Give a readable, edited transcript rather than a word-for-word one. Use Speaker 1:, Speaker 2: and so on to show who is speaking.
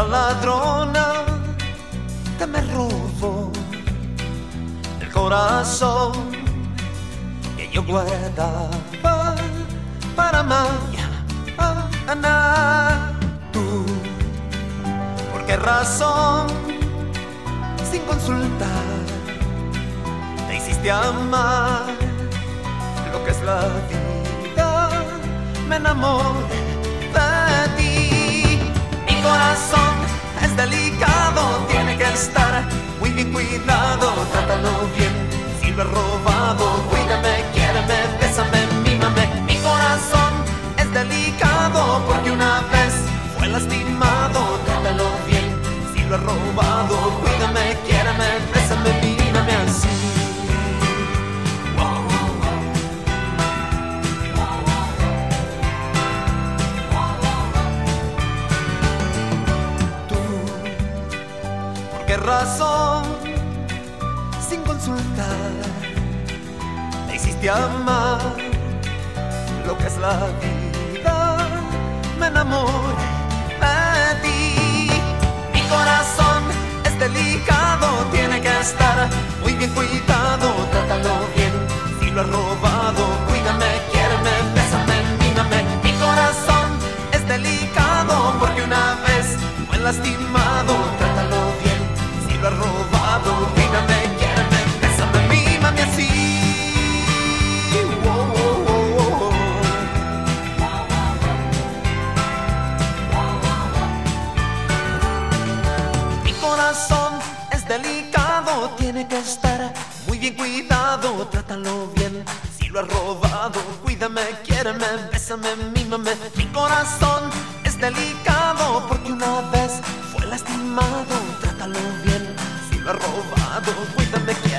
Speaker 1: ladrona que me robó el corazón que yo guardaba para mañana. Tú, ¿por qué razón, sin consultar, te hiciste amar lo que es la vida? Me enamoré de ti. Mi corazón es delicado, tiene que estar muy bien cuidado. Trátalo bien, si lo he robado, cuídame, quiéreme, bésame, mímame. Mi corazón es delicado porque una vez fue lastimado. Trátalo bien, si lo he robado, cuídame, quiéreme, bésame, mímame así. ¿Qué razón, sin consultar, te hiciste amar lo que es la vida? Me enamoré de ti. Mi corazón es delicado, tiene que estar muy bien cuidado. Trátalo bien, si lo he robado, cuídame, quiéreme, bésame, mímame. Mi corazón es delicado porque una vez fue lastimado. Trátalo bien, lo he robado, cuídame, quiéreme, bésame, mímame así. Mi corazón es delicado, tiene que estar muy bien cuidado. Trátalo bien, si lo he robado, cuídame, quiéreme, bésame, mímame. Mi corazón es delicado porque una vez fue lastimado. Trátalo bien, si lo he robado, cuídame.